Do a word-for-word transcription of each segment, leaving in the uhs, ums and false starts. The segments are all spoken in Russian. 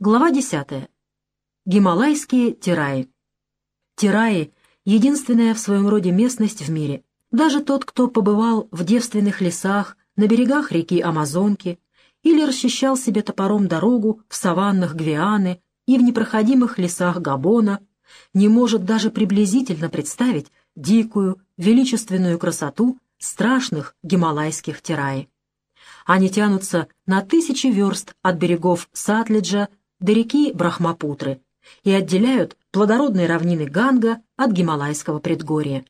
Глава десятая. Гималайские Тераи. Тераи — единственная в своем роде местность в мире. Даже тот, кто побывал в девственных лесах, на берегах реки Амазонки или расчищал себе топором дорогу в саваннах Гвианы и в непроходимых лесах Габона, не может даже приблизительно представить дикую, величественную красоту страшных гималайских Тераи. Они тянутся на тысячи верст от берегов Сатледжа до реки Брахмапутры и отделяют плодородные равнины Ганга от Гималайского предгорья.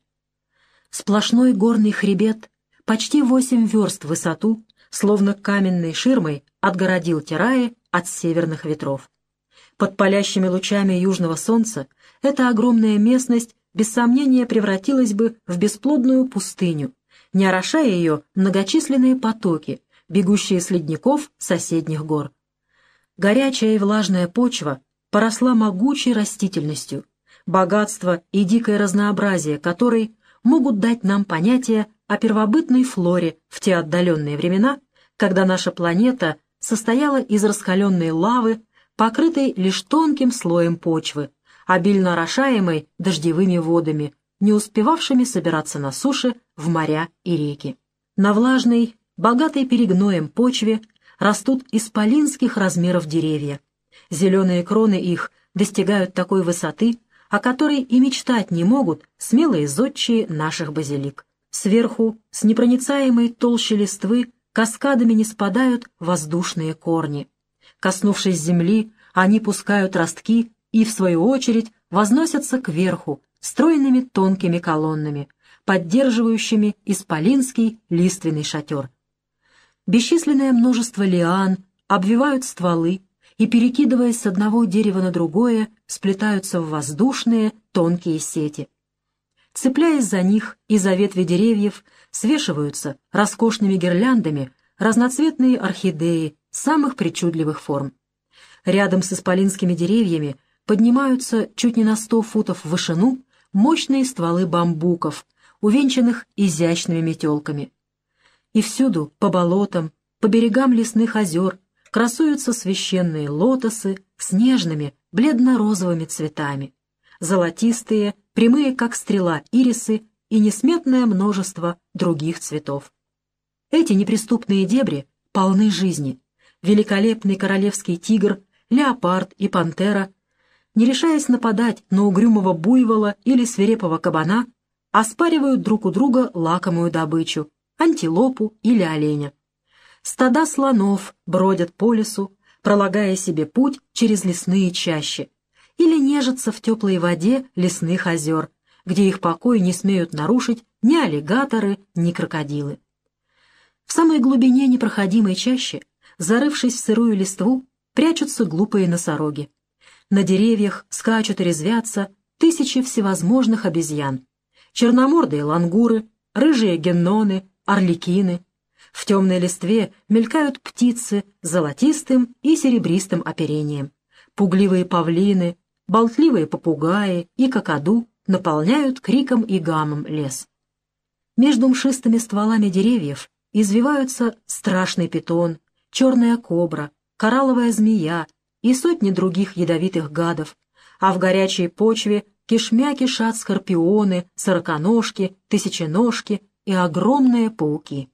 Сплошной горный хребет, почти восемь верст в высоту, словно каменной ширмой отгородил Тераи от северных ветров. Под палящими лучами южного солнца эта огромная местность без сомнения превратилась бы в бесплодную пустыню, не орошая ее многочисленные потоки, бегущие с ледников соседних гор. Горячая и влажная почва поросла могучей растительностью, богатство и дикое разнообразие которой могут дать нам понятие о первобытной флоре в те отдаленные времена, когда наша планета состояла из раскаленной лавы, покрытой лишь тонким слоем почвы, обильно орошаемой дождевыми водами, не успевавшими собираться на суше в моря и реки. На влажной, богатой перегноем почве растут исполинских размеров деревья. Зеленые кроны их достигают такой высоты, о которой и мечтать не могут смелые зодчие наших базилик. Сверху, с непроницаемой толщей листвы, каскадами не спадают воздушные корни. Коснувшись земли, они пускают ростки и, в свою очередь, возносятся кверху стройными тонкими колоннами, поддерживающими исполинский лиственный шатер. Бесчисленное множество лиан обвивают стволы и, перекидываясь с одного дерева на другое, сплетаются в воздушные тонкие сети. Цепляясь за них и за ветви деревьев, свешиваются роскошными гирляндами разноцветные орхидеи самых причудливых форм. Рядом с исполинскими деревьями поднимаются чуть не на сто футов в вышину мощные стволы бамбуков, увенчанных изящными метелками. И всюду, по болотам, по берегам лесных озер, красуются священные лотосы с нежными, бледно-розовыми цветами, золотистые, прямые как стрела ирисы и несметное множество других цветов. Эти неприступные дебри полны жизни. Великолепный королевский тигр, леопард и пантера, не решаясь нападать на угрюмого буйвола или свирепого кабана, оспаривают друг у друга лакомую добычу, антилопу или оленя. Стада слонов бродят по лесу, пролагая себе путь через лесные чащи, или нежатся в теплой воде лесных озер, где их покой не смеют нарушить ни аллигаторы, ни крокодилы. В самой глубине непроходимой чащи, зарывшись в сырую листву, прячутся глупые носороги. На деревьях скачут и резвятся тысячи всевозможных обезьян, черномордые лангуры, рыжие генноны, орликины. В темной листве мелькают птицы с золотистым и серебристым оперением. Пугливые павлины, болтливые попугаи и какаду наполняют криком и гамом лес. Между мшистыми стволами деревьев извиваются страшный питон, черная кобра, коралловая змея и сотни других ядовитых гадов, а в горячей почве кишмя кишат скорпионы, сороконожки, тысяченожки и огромные пауки.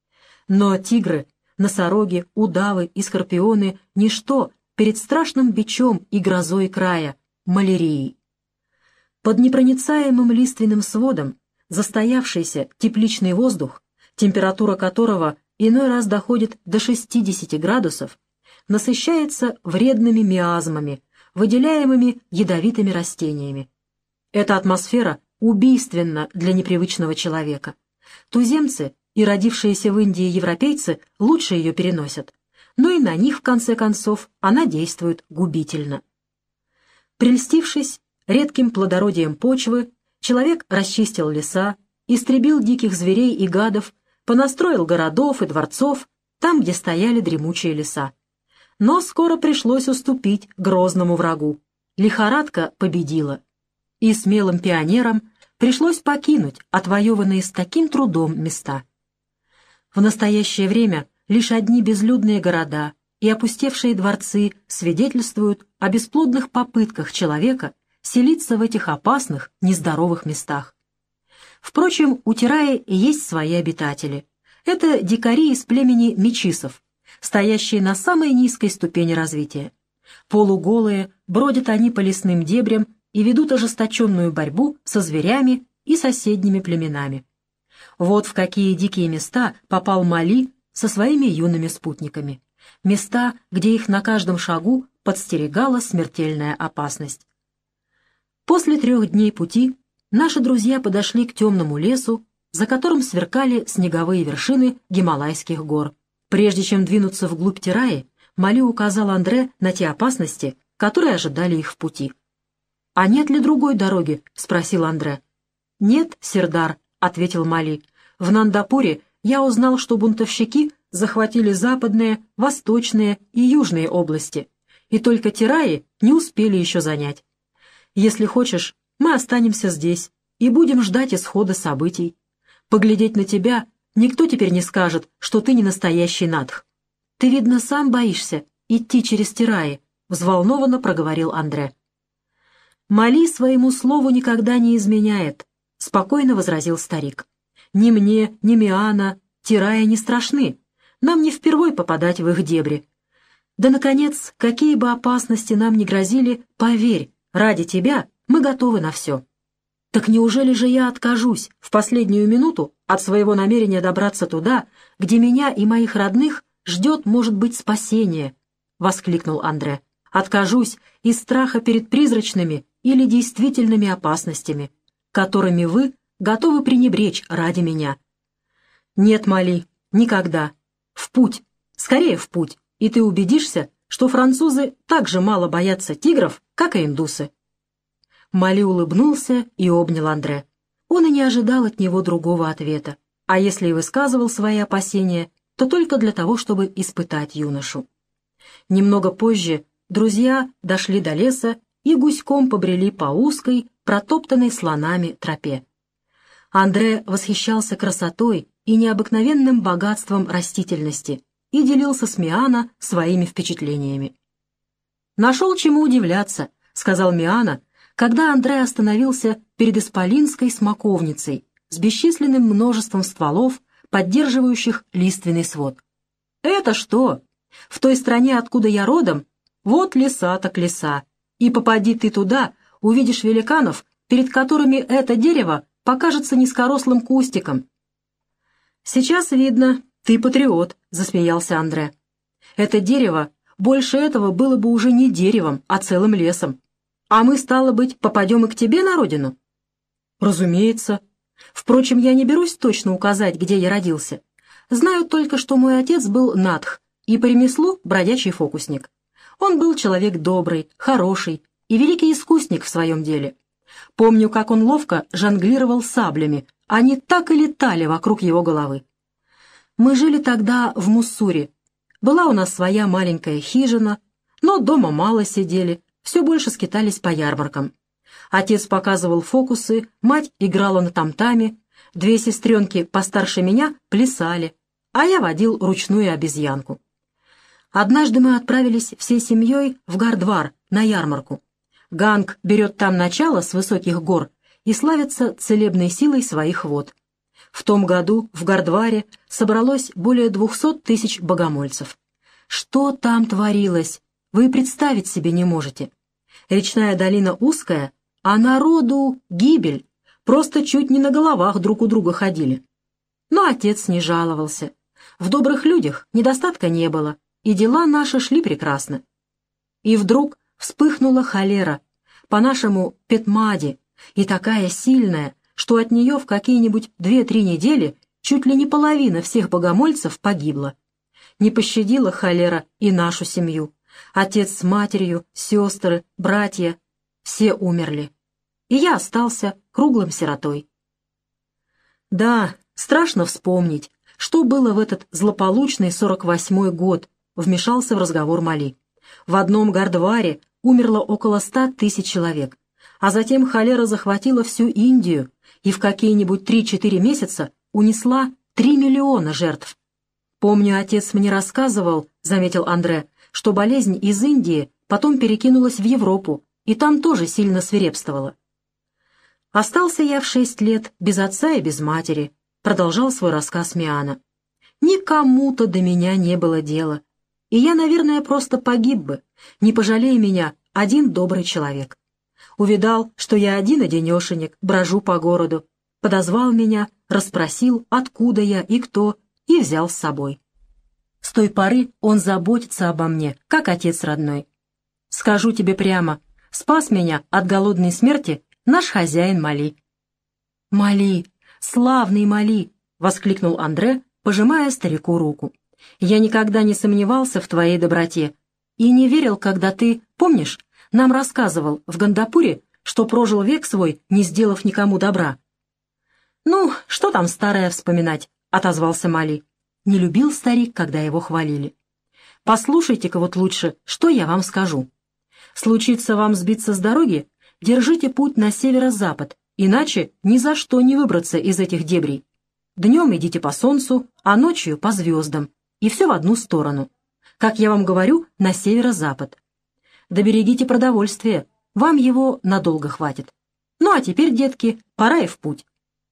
Но тигры, носороги, удавы и скорпионы — ничто перед страшным бичом и грозой края — малярией. Под непроницаемым лиственным сводом застоявшийся тепличный воздух, температура которого иной раз доходит до шестидесяти градусов, насыщается вредными миазмами, выделяемыми ядовитыми растениями. Эта атмосфера убийственна для непривычного человека. Туземцы и родившиеся в Индии европейцы лучше ее переносят, но и на них, в конце концов, она действует губительно. Прельстившись редким плодородием почвы, человек расчистил леса, истребил диких зверей и гадов, понастроил городов и дворцов там, где стояли дремучие леса. Но скоро пришлось уступить грозному врагу. Лихорадка победила, и смелым пионерам пришлось покинуть отвоеванные с таким трудом места. В настоящее время лишь одни безлюдные города, и опустевшие дворцы свидетельствуют о бесплодных попытках человека селиться в этих опасных, нездоровых местах. Впрочем, у Тираи есть свои обитатели. Это дикари из племени мечисов, стоящие на самой низкой ступени развития. Полуголые, бродят они по лесным дебрям и ведут ожесточенную борьбу со зверями и соседними племенами. Вот в какие дикие места попал Мали со своими юными спутниками. Места, где их на каждом шагу подстерегала смертельная опасность. После трех дней пути наши друзья подошли к темному лесу, за которым сверкали снеговые вершины Гималайских гор. Прежде чем двинуться вглубь Тираи, Мали указал Андре на те опасности, которые ожидали их в пути. «А нет ли другой дороги?» — спросил Андре. «Нет, Сердар», — ответил Мали. «В Нандапуре я узнал, что бунтовщики захватили западные, восточные и южные области, и только Тираи не успели еще занять. Если хочешь, мы останемся здесь и будем ждать исхода событий. Поглядеть на тебя никто теперь не скажет, что ты не настоящий надх. Ты, видно, сам боишься идти через Тираи», — взволнованно проговорил Андре. «Мали своему слову никогда не изменяет», — спокойно возразил старик. «Ни мне, ни Миана Тираи не страшны. Нам не впервой попадать в их дебри. Да, наконец, какие бы опасности нам ни грозили, поверь, ради тебя мы готовы на все». «Так неужели же я откажусь в последнюю минуту от своего намерения добраться туда, где меня и моих родных ждет, может быть, спасение?» — воскликнул Андре. «Откажусь из страха перед призрачными или действительными опасностями, которыми вы готовы пренебречь ради меня». «Нет, Мали, никогда. В путь, скорее в путь, и ты убедишься, что французы так же мало боятся тигров, как и индусы». Мали улыбнулся и обнял Андре. Он и не ожидал от него другого ответа, а если и высказывал свои опасения, то только для того, чтобы испытать юношу. Немного позже друзья дошли до леса и гуськом побрели по узкой, протоптанной слонами тропе. Андре восхищался красотой и необыкновенным богатством растительности и делился с Миана своими впечатлениями. «Нашел чему удивляться», — сказал Миана, когда Андре остановился перед исполинской смоковницей с бесчисленным множеством стволов, поддерживающих лиственный свод. «Это что? В той стране, откуда я родом, вот леса так леса, и попади ты туда, увидишь великанов, перед которыми это дерево покажется низкорослым кустиком». «Сейчас видно, ты патриот», — засмеялся Андре. «Это дерево, больше этого было бы уже не деревом, а целым лесом. А мы, стало быть, попадем и к тебе на родину?» «Разумеется. Впрочем, я не берусь точно указать, где я родился. Знаю только, что мой отец был надх и по ремеслу бродячий фокусник. Он был человек добрый, хороший и великий искусник в своем деле. Помню, как он ловко жонглировал саблями, они так и летали вокруг его головы. Мы жили тогда в Муссури. Была у нас своя маленькая хижина, но дома мало сидели, все больше скитались по ярмаркам. Отец показывал фокусы, мать играла на тамтаме, две сестренки постарше меня плясали, а я водил ручную обезьянку. Однажды мы отправились всей семьей в Гардвар на ярмарку. Ганг берет там начало с высоких гор и славится целебной силой своих вод. В том году в Гардваре собралось более двухсот тысяч богомольцев. Что там творилось, вы представить себе не можете. Речная долина узкая, а народу гибель, просто чуть не на головах друг у друга ходили. Но отец не жаловался. В добрых людях недостатка не было, и дела наши шли прекрасно. И вдруг вспыхнула холера, по-нашему Петмади, и такая сильная, что от нее в какие-нибудь две-три недели чуть ли не половина всех богомольцев погибла. Не пощадила холера и нашу семью. Отец с матерью, сестры, братья — все умерли. И я остался круглым сиротой. Да, страшно вспомнить, что было в этот злополучный сорок восьмой год, вмешался в разговор Мали. В одном Гардваре умерло около ста тысяч человек, а затем холера захватила всю Индию и в какие-нибудь три-четыре месяца унесла три миллиона жертв. «Помню, отец мне рассказывал, — заметил Андре, — что болезнь из Индии потом перекинулась в Европу, и там тоже сильно свирепствовала. Остался я в шесть лет без отца и без матери», — продолжал свой рассказ Миана. «Никому-то до меня не было дела, и я, наверное, просто погиб бы, не пожалея меня один добрый человек. Увидал, что я один-одинешенек, брожу по городу, подозвал меня, расспросил, откуда я и кто, и взял с собой. С той поры он заботится обо мне, как отец родной. Скажу тебе прямо, спас меня от голодной смерти наш хозяин Мали». «Мали, славный Мали!» — воскликнул Андре, пожимая старику руку. «Я никогда не сомневался в твоей доброте и не верил, когда ты, помнишь, нам рассказывал в Гандапуре, что прожил век свой, не сделав никому добра». «Ну, что там старое вспоминать?» — отозвался Мали. Не любил старик, когда его хвалили. «Послушайте-ка вот лучше, что я вам скажу. Случится вам сбиться с дороги, держите путь на северо-запад, иначе ни за что не выбраться из этих дебрей. Днем идите по солнцу, а ночью по звездам, и все в одну сторону. Как я вам говорю, на северо-запад. Доберегите продовольствие, вам его надолго хватит. Ну а теперь, детки, пора и в путь».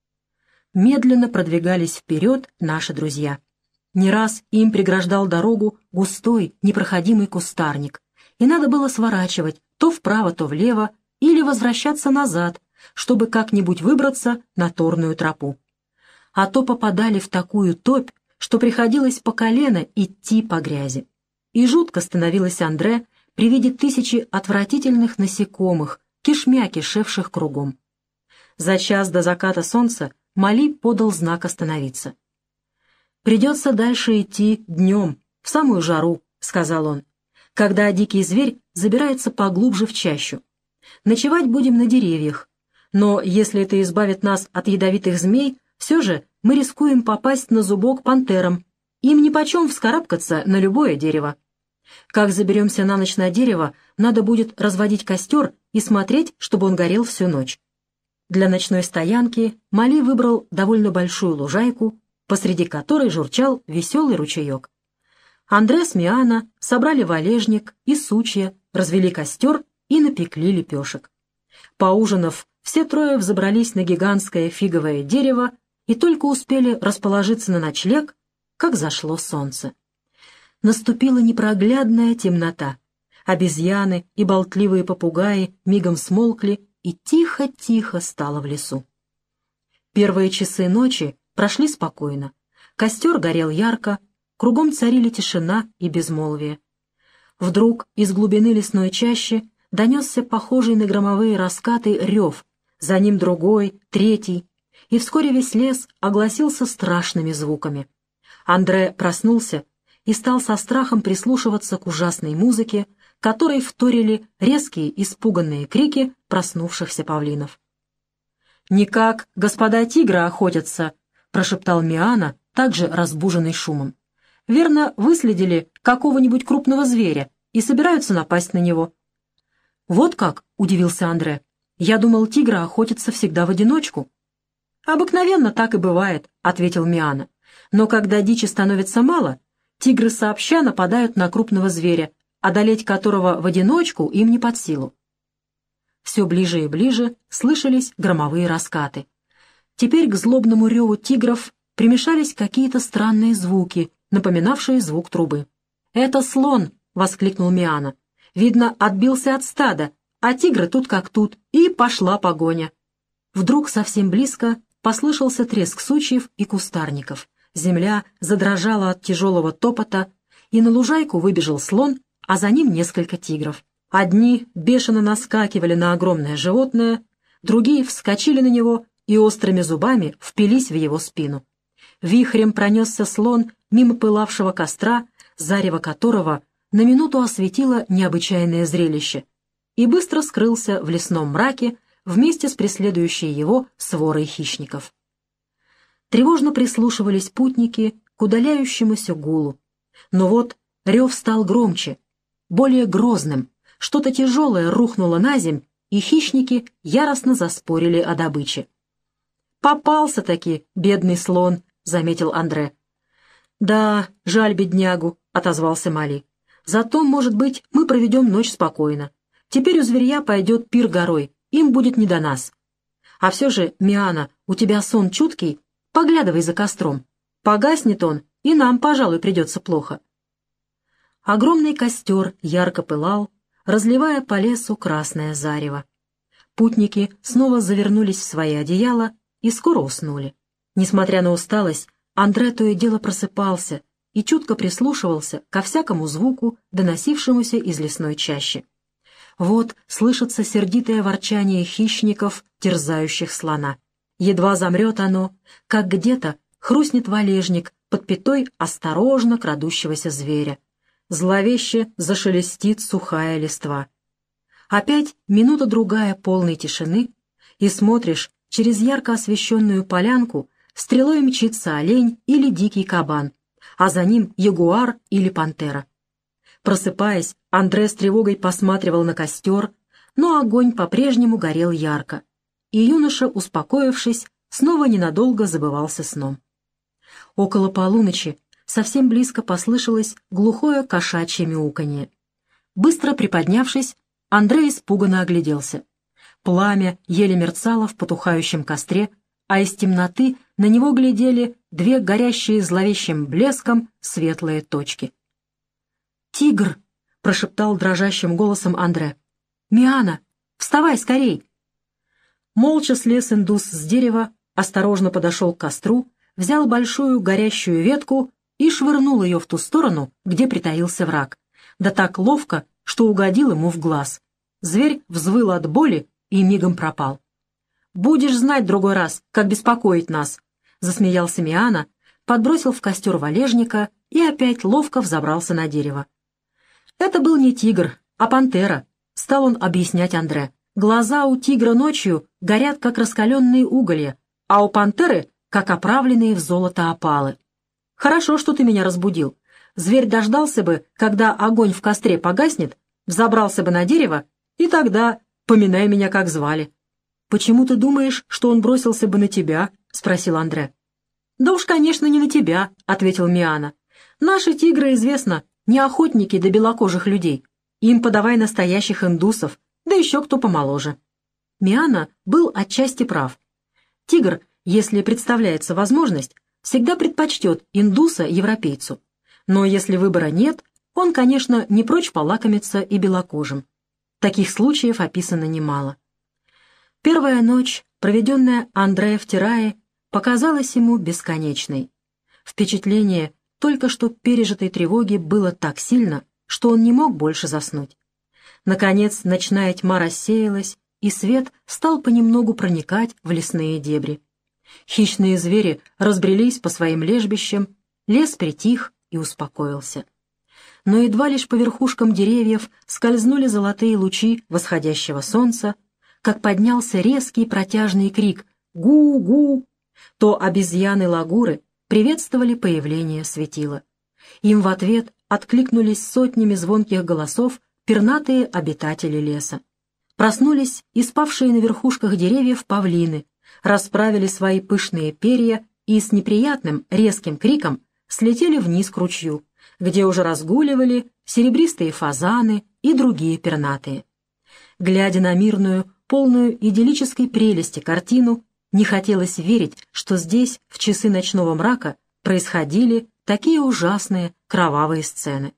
Медленно продвигались вперед наши друзья. Не раз им преграждал дорогу густой, непроходимый кустарник, и надо было сворачивать то вправо, то влево, или возвращаться назад, чтобы как-нибудь выбраться на торную тропу. А то попадали в такую топь, что приходилось по колено идти по грязи. И жутко становилось Андре при виде тысячи отвратительных насекомых, кишмя кишевших кругом. За час до заката солнца Мали подал знак остановиться. «Придется дальше идти днем, в самую жару», — сказал он, «когда дикий зверь забирается поглубже в чащу. Ночевать будем на деревьях, но если это избавит нас от ядовитых змей, все же мы рискуем попасть на зубок пантерам. Им нипочем вскарабкаться на любое дерево. Как заберемся на ночь на дерево, надо будет разводить костер и смотреть, чтобы он горел всю ночь». Для ночной стоянки Мали выбрал довольно большую лужайку, посреди которой журчал веселый ручеек. Андре с Миана собрали валежник и сучья, развели костер и напекли лепешек. Поужинав, все трое взобрались на гигантское фиговое дерево и только успели расположиться на ночлег, как зашло солнце. Наступила непроглядная темнота. Обезьяны и болтливые попугаи мигом смолкли, и тихо-тихо стало в лесу. Первые часы ночи прошли спокойно. Костер горел ярко, кругом царили тишина и безмолвие. Вдруг из глубины лесной чащи донесся похожий на громовые раскаты рев, за ним другой, третий, и вскоре весь лес огласился страшными звуками. Андре проснулся и стал со страхом прислушиваться к ужасной музыке, которой вторили резкие испуганные крики проснувшихся павлинов. «Никак господа тигры охотятся», — прошептал Миана, также разбуженный шумом. «Верно, выследили какого-нибудь крупного зверя и собираются напасть на него». «Вот как?» — удивился Андре. «Я думал, тигры охотятся всегда в одиночку». «Обыкновенно так и бывает», — ответил Миана. «Но когда дичи становится мало, тигры сообща нападают на крупного зверя, одолеть которого в одиночку им не под силу». Все ближе и ближе слышались громовые раскаты. Теперь к злобному реву тигров примешались какие-то странные звуки, напоминавшие звук трубы. «Это слон!» — воскликнул Миана. «Видно, отбился от стада, а тигры тут как тут, и пошла погоня». Вдруг совсем близко послышался треск сучьев и кустарников. Земля задрожала от тяжелого топота, и на лужайку выбежал слон, а за ним несколько тигров. Одни бешено наскакивали на огромное животное, другие вскочили на него и острыми зубами впились в его спину. Вихрем пронесся слон мимо пылавшего костра, зарево которого на минуту осветило необычайное зрелище, и быстро скрылся в лесном мраке вместе с преследующей его сворой хищников. Тревожно прислушивались путники к удаляющемуся гулу. Но вот рев стал громче, более грозным, что-то тяжелое рухнуло на земь, и хищники яростно заспорили о добыче. «Попался-таки, бедный слон», — заметил Андре. «Да, жаль беднягу», — отозвался Мали. «Зато, может быть, мы проведем ночь спокойно. Теперь у зверья пойдет пир горой, им будет не до нас. А все же, Миана, у тебя сон чуткий? Поглядывай за костром. Погаснет он, и нам, пожалуй, придется плохо». Огромный костер ярко пылал, разливая по лесу красное зарево. Путники снова завернулись в свои одеяла и скоро уснули. Несмотря на усталость, Андре то и дело просыпался и чутко прислушивался ко всякому звуку, доносившемуся из лесной чащи. Вот слышится сердитое ворчание хищников, терзающих слона. Едва замрет оно, как где-то хрустнет валежник под пятой осторожно крадущегося зверя. Зловеще зашелестит сухая листва. Опять минута-другая полной тишины, и смотришь, через ярко освещенную полянку стрелой мчится олень или дикий кабан, а за ним ягуар или пантера. Просыпаясь, Андре с тревогой посматривал на костер, но огонь по-прежнему горел ярко, и юноша, успокоившись, снова ненадолго забывался сном. Около полуночи совсем близко послышалось глухое кошачье мяуканье. Быстро приподнявшись, Андре испуганно огляделся. Пламя еле мерцало в потухающем костре, а из темноты на него глядели две горящие зловещим блеском светлые точки. «Тигр!» — прошептал дрожащим голосом Андре. «Миана, вставай скорей!» Молча слез индус с дерева, осторожно подошел к костру, взял большую горящую ветку и швырнул ее в ту сторону, где притаился враг. Да так ловко, что угодил ему в глаз. Зверь взвыл от боли и мигом пропал. «Будешь знать другой раз, как беспокоить нас», — засмеялся Миана, подбросил в костер валежника и опять ловко взобрался на дерево. «Это был не тигр, а пантера», — стал он объяснять Андре. «Глаза у тигра ночью горят, как раскаленные уголья, а у пантеры — как оправленные в золото опалы. Хорошо, что ты меня разбудил. Зверь дождался бы, когда огонь в костре погаснет, взобрался бы на дерево, и тогда поминай меня, как звали». «Почему ты думаешь, что он бросился бы на тебя?» — спросил Андре. «Да уж, конечно, не на тебя», — ответил Миана. «Наши тигры, известно, не охотники до белокожих людей. Им подавай настоящих индусов, да еще кто помоложе». Миана был отчасти прав. Тигр, если представляется возможность, всегда предпочтет индуса европейцу. Но если выбора нет, он, конечно, не прочь полакомиться и белокожим. Таких случаев описано немало. Первая ночь, проведенная Андре в Тирае, показалась ему бесконечной. Впечатление только что пережитой тревоги было так сильно, что он не мог больше заснуть. Наконец ночная тьма рассеялась, и свет стал понемногу проникать в лесные дебри. Хищные звери разбрелись по своим лежбищам, лес притих и успокоился. Но едва лишь по верхушкам деревьев скользнули золотые лучи восходящего солнца, как поднялся резкий протяжный крик «Гу-гу!», то обезьяны-лагуры приветствовали появление светила. Им в ответ откликнулись сотнями звонких голосов пернатые обитатели леса. Проснулись и спавшие на верхушках деревьев павлины, расправили свои пышные перья и с неприятным резким криком слетели вниз к ручью, где уже разгуливали серебристые фазаны и другие пернатые. Глядя на мирную, полную идиллической прелести картину, не хотелось верить, что здесь, в часы ночного мрака, происходили такие ужасные кровавые сцены.